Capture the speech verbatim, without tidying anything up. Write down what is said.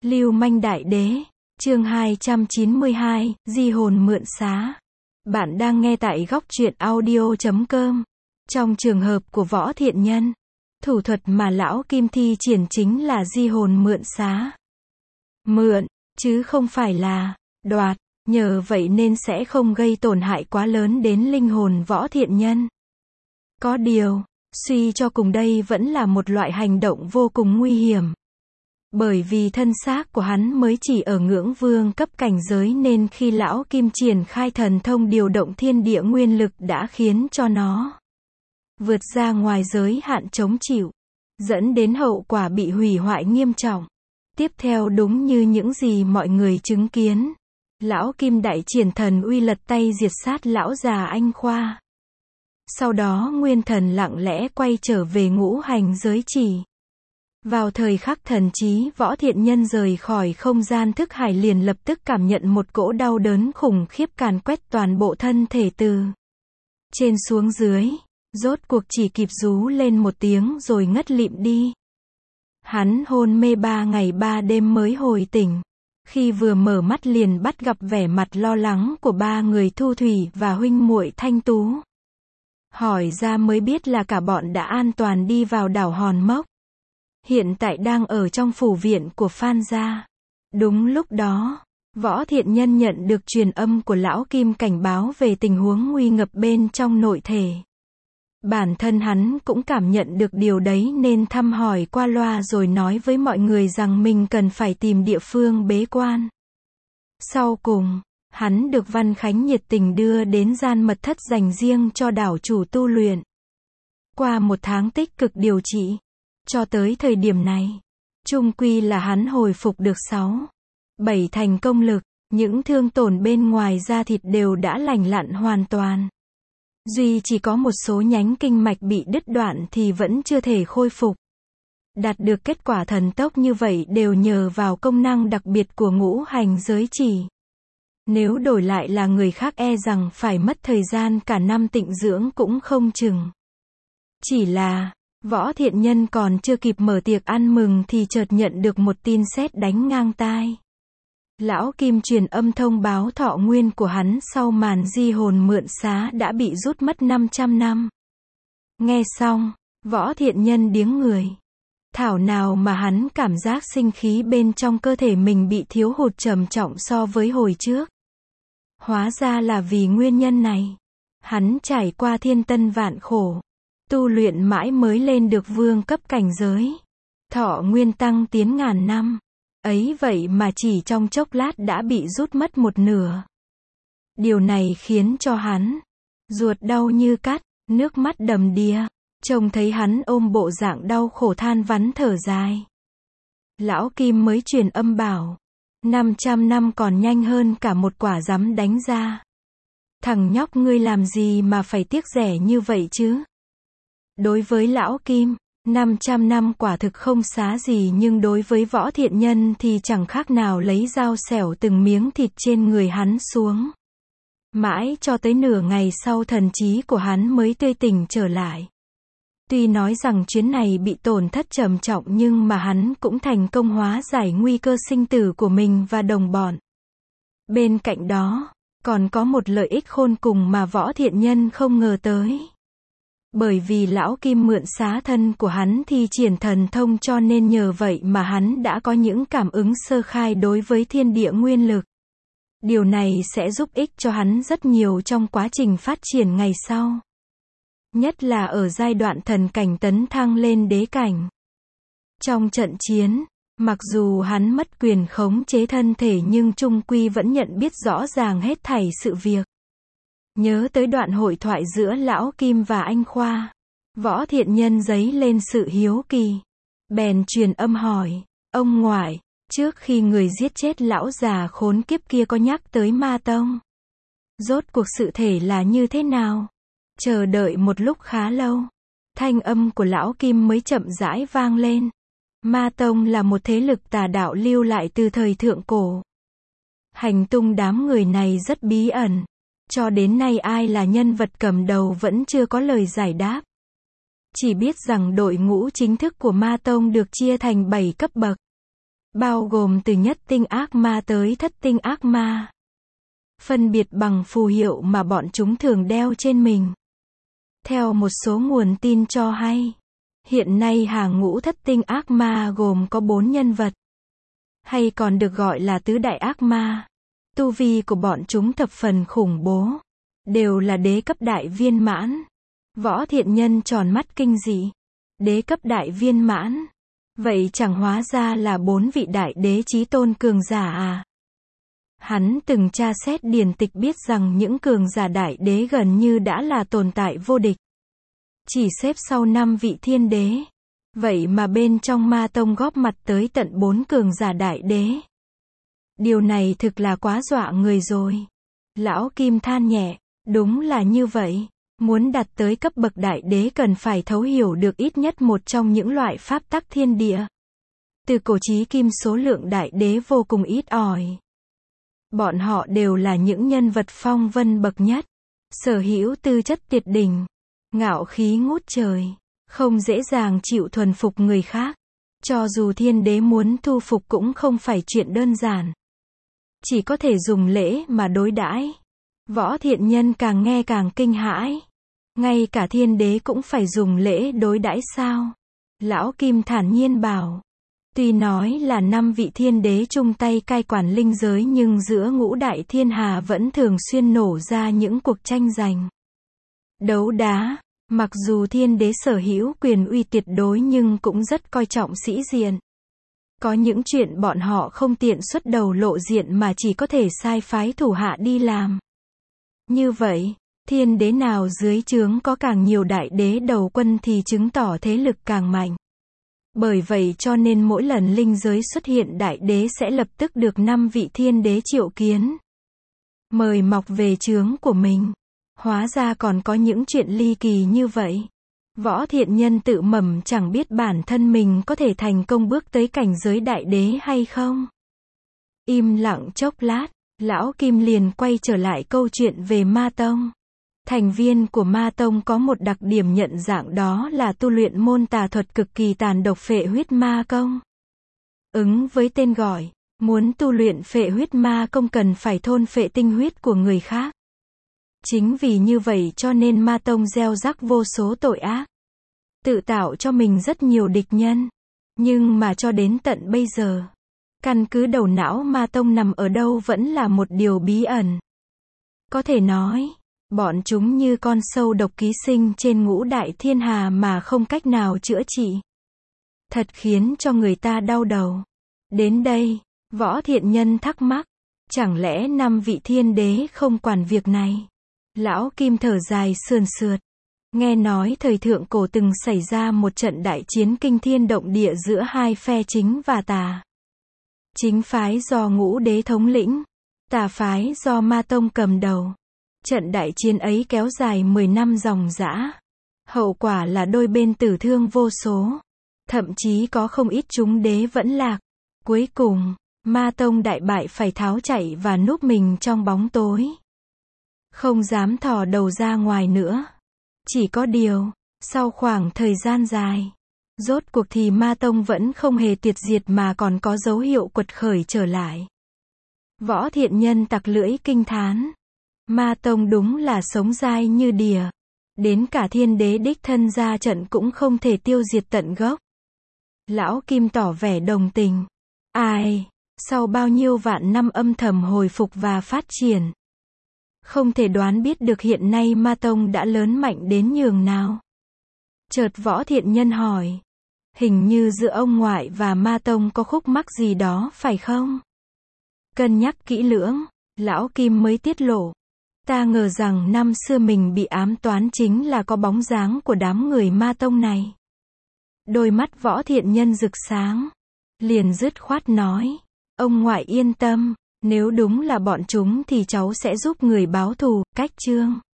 Lưu manh đại đế, chương hai trăm chín mươi hai, di hồn mượn xá. Bạn đang nghe tại góc truyện audio chấm com. Trong trường hợp của Võ Thiện Nhân, thủ thuật mà lão Kim thi triển chính là di hồn mượn xá. Mượn, chứ không phải là đoạt, nhờ vậy nên sẽ không gây tổn hại quá lớn đến linh hồn Võ Thiện Nhân. Có điều, suy cho cùng đây vẫn là một loại hành động vô cùng nguy hiểm. Bởi vì thân xác của hắn mới chỉ ở ngưỡng vương cấp cảnh giới nên khi lão Kim triển khai thần thông điều động thiên địa nguyên lực đã khiến cho nó vượt ra ngoài giới hạn chống chịu, dẫn đến hậu quả bị hủy hoại nghiêm trọng. Tiếp theo đúng như những gì mọi người chứng kiến, lão Kim đại triển thần uy lật tay diệt sát lão già Anh Khoa. Sau đó nguyên thần lặng lẽ quay trở về ngũ hành giới chỉ. Vào thời khắc thần trí Võ Thiện Nhân rời khỏi không gian thức hải liền lập tức cảm nhận một cỗ đau đớn khủng khiếp càn quét toàn bộ thân thể từ trên xuống dưới, rốt cuộc chỉ kịp rú lên một tiếng rồi ngất lịm đi. Hắn hôn mê ba ngày ba đêm mới hồi tỉnh. Khi vừa mở mắt liền bắt gặp vẻ mặt lo lắng của ba người Thu Thủy và huynh muội Thanh Tú. Hỏi ra mới biết là cả bọn đã an toàn đi vào đảo Hòn Mốc. Hiện tại đang ở trong phủ viện của Phan gia. Đúng lúc đó, Võ Thiện Nhân nhận được truyền âm của lão Kim cảnh báo về tình huống nguy ngập bên trong nội thể. Bản thân hắn cũng cảm nhận được điều đấy nên thăm hỏi qua loa rồi nói với mọi người rằng mình cần phải tìm địa phương bế quan. Sau cùng, hắn được Văn Khánh nhiệt tình đưa đến gian mật thất dành riêng cho đảo chủ tu luyện. Qua một tháng tích cực điều trị, cho tới thời điểm này, chung quy là hắn hồi phục được sáu, bảy thành công lực, những thương tổn bên ngoài da thịt đều đã lành lặn hoàn toàn. Duy chỉ có một số nhánh kinh mạch bị đứt đoạn thì vẫn chưa thể khôi phục. Đạt được kết quả thần tốc như vậy đều nhờ vào công năng đặc biệt của ngũ hành giới chỉ. Nếu đổi lại là người khác e rằng phải mất thời gian cả năm tịnh dưỡng cũng không chừng. Chỉ là, Võ Thiện Nhân còn chưa kịp mở tiệc ăn mừng thì chợt nhận được một tin sét đánh ngang tai. Lão Kim truyền âm thông báo thọ nguyên của hắn sau màn di hồn mượn xá đã bị rút mất năm trăm năm. Nghe xong, Võ Thiện Nhân điếng người. Thảo nào mà hắn cảm giác sinh khí bên trong cơ thể mình bị thiếu hụt trầm trọng so với hồi trước. Hóa ra là vì nguyên nhân này. Hắn trải qua thiên tân vạn khổ, tu luyện mãi mới lên được vương cấp cảnh giới. Thọ nguyên tăng tiến ngàn năm. Ấy vậy mà chỉ trong chốc lát đã bị rút mất một nửa. Điều này khiến cho hắn ruột đau như cắt, nước mắt đầm đìa. Trông thấy hắn ôm bộ dạng đau khổ than vắn thở dài. Lão Kim mới truyền âm bảo, năm trăm năm còn nhanh hơn cả một quả giấm đánh ra. Thằng nhóc ngươi làm gì mà phải tiếc rẻ như vậy chứ? Đối với lão Kim, năm trăm năm quả thực không xá gì nhưng đối với Võ Thiện Nhân thì chẳng khác nào lấy dao xẻo từng miếng thịt trên người hắn xuống. Mãi cho tới nửa ngày sau thần trí của hắn mới tươi tỉnh trở lại. Tuy nói rằng chuyến này bị tổn thất trầm trọng nhưng mà hắn cũng thành công hóa giải nguy cơ sinh tử của mình và đồng bọn. Bên cạnh đó, còn có một lợi ích khôn cùng mà Võ Thiện Nhân không ngờ tới. Bởi vì lão Kim mượn xá thân của hắn thi triển thần thông cho nên nhờ vậy mà hắn đã có những cảm ứng sơ khai đối với thiên địa nguyên lực. Điều này sẽ giúp ích cho hắn rất nhiều trong quá trình phát triển ngày sau. Nhất là ở giai đoạn thần cảnh tấn thăng lên đế cảnh. Trong trận chiến, mặc dù hắn mất quyền khống chế thân thể nhưng chung quy vẫn nhận biết rõ ràng hết thảy sự việc. Nhớ tới đoạn hội thoại giữa lão Kim và Anh Khoa, Võ Thiện Nhân dấy lên sự hiếu kỳ. Bèn truyền âm hỏi, ông ngoại, trước khi người giết chết lão già khốn kiếp kia có nhắc tới Ma Tông? Rốt cuộc sự thể là như thế nào? Chờ đợi một lúc khá lâu, thanh âm của lão Kim mới chậm rãi vang lên. Ma Tông là một thế lực tà đạo lưu lại từ thời thượng cổ. Hành tung đám người này rất bí ẩn. Cho đến nay ai là nhân vật cầm đầu vẫn chưa có lời giải đáp. Chỉ biết rằng đội ngũ chính thức của Ma Tông được chia thành bảy cấp bậc. bao gồm từ nhất tinh ác ma tới thất tinh ác ma. Phân biệt bằng phù hiệu mà bọn chúng thường đeo trên mình. Theo một số nguồn tin cho hay, hiện nay hàng ngũ thất tinh ác ma gồm có bốn nhân vật, hay còn được gọi là tứ đại ác ma. Tu vi của bọn chúng thập phần khủng bố, đều là đế cấp đại viên mãn. Võ Thiện Nhân tròn mắt kinh dị. Đế cấp đại viên mãn? Vậy chẳng hóa ra là bốn vị đại đế chí tôn cường giả à? Hắn từng tra xét điển tịch biết rằng những cường giả đại đế gần như đã là tồn tại vô địch. Chỉ xếp sau năm vị thiên đế. Vậy mà bên trong ma tông góp mặt tới tận bốn cường giả đại đế. Điều này thực là quá dọa người rồi. Lão Kim than nhẹ, đúng là như vậy. Muốn đạt tới cấp bậc đại đế cần phải thấu hiểu được ít nhất một trong những loại pháp tắc thiên địa. Từ cổ chí kim số lượng đại đế vô cùng ít ỏi. Bọn họ đều là những nhân vật phong vân bậc nhất, sở hữu tư chất tuyệt đỉnh, ngạo khí ngút trời, không dễ dàng chịu thuần phục người khác. Cho dù thiên đế muốn thu phục cũng không phải chuyện đơn giản. Chỉ có thể dùng lễ mà đối đãi. Võ Thiện Nhân càng nghe càng kinh hãi. Ngay cả thiên đế cũng phải dùng lễ đối đãi sao? Lão Kim thản nhiên bảo. Tuy nói là năm vị thiên đế chung tay cai quản linh giới nhưng giữa ngũ đại thiên hà vẫn thường xuyên nổ ra những cuộc tranh giành. Đấu đá. Mặc dù thiên đế sở hữu quyền uy tuyệt đối nhưng cũng rất coi trọng sĩ diện. Có những chuyện bọn họ không tiện xuất đầu lộ diện mà chỉ có thể sai phái thủ hạ đi làm. Như vậy, thiên đế nào dưới trướng có càng nhiều đại đế đầu quân thì chứng tỏ thế lực càng mạnh. Bởi vậy cho nên mỗi lần linh giới xuất hiện đại đế sẽ lập tức được năm vị thiên đế triệu kiến. Mời mọc về trướng của mình. Hóa ra còn có những chuyện ly kỳ như vậy. Võ Thiện Nhân tự mầm chẳng biết bản thân mình có thể thành công bước tới cảnh giới đại đế hay không. Im lặng chốc lát, Lão Kim liền quay trở lại câu chuyện về Ma Tông. Thành viên của Ma Tông có một đặc điểm nhận dạng đó là tu luyện môn tà thuật cực kỳ tàn độc Phệ Huyết Ma Công. Ứng với tên gọi, muốn tu luyện Phệ Huyết Ma Công cần phải thôn phệ tinh huyết của người khác. Chính vì như vậy cho nên Ma Tông gieo rắc vô số tội ác. Tự tạo cho mình rất nhiều địch nhân. Nhưng mà cho đến tận bây giờ, căn cứ đầu não Ma Tông nằm ở đâu vẫn là một điều bí ẩn. Có thể nói, bọn chúng như con sâu độc ký sinh trên ngũ đại thiên hà mà không cách nào chữa trị. Thật khiến cho người ta đau đầu. Đến đây, Võ Thiện Nhân thắc mắc, chẳng lẽ năm vị thiên đế không quản việc này? Lão Kim thở dài sườn sượt. Nghe nói thời thượng cổ từng xảy ra một trận đại chiến kinh thiên động địa giữa hai phe chính và tà. Chính phái do ngũ đế thống lĩnh, tà phái do Ma Tông cầm đầu. Trận đại chiến ấy kéo dài mười năm ròng rã. Hậu quả là đôi bên tử thương vô số. Thậm chí có không ít chúng đế vẫn lạc. Cuối cùng, Ma Tông đại bại phải tháo chạy và núp mình trong bóng tối. Không dám thò đầu ra ngoài nữa. Chỉ có điều, sau khoảng thời gian dài, rốt cuộc thì Ma Tông vẫn không hề tuyệt diệt mà còn có dấu hiệu quật khởi trở lại. Võ Thiện Nhân tặc lưỡi kinh thán. Ma Tông đúng là sống dai như đìa. Đến cả thiên đế đích thân ra trận cũng không thể tiêu diệt tận gốc. Lão Kim tỏ vẻ đồng tình. Ai, sau bao nhiêu vạn năm âm thầm hồi phục và phát triển, không thể đoán biết được hiện nay Ma Tông đã lớn mạnh đến nhường nào. Chợt Võ Thiện Nhân hỏi. Hình như giữa ông ngoại và Ma Tông có khúc mắc gì đó phải không? Cân nhắc kỹ lưỡng, Lão Kim mới tiết lộ. Ta ngờ rằng năm xưa mình bị ám toán chính là có bóng dáng của đám người Ma Tông này. Đôi mắt Võ Thiện Nhân rực sáng. Liền dứt khoát nói. Ông ngoại yên tâm. Nếu đúng là bọn chúng thì cháu sẽ giúp người báo thù, cách chương.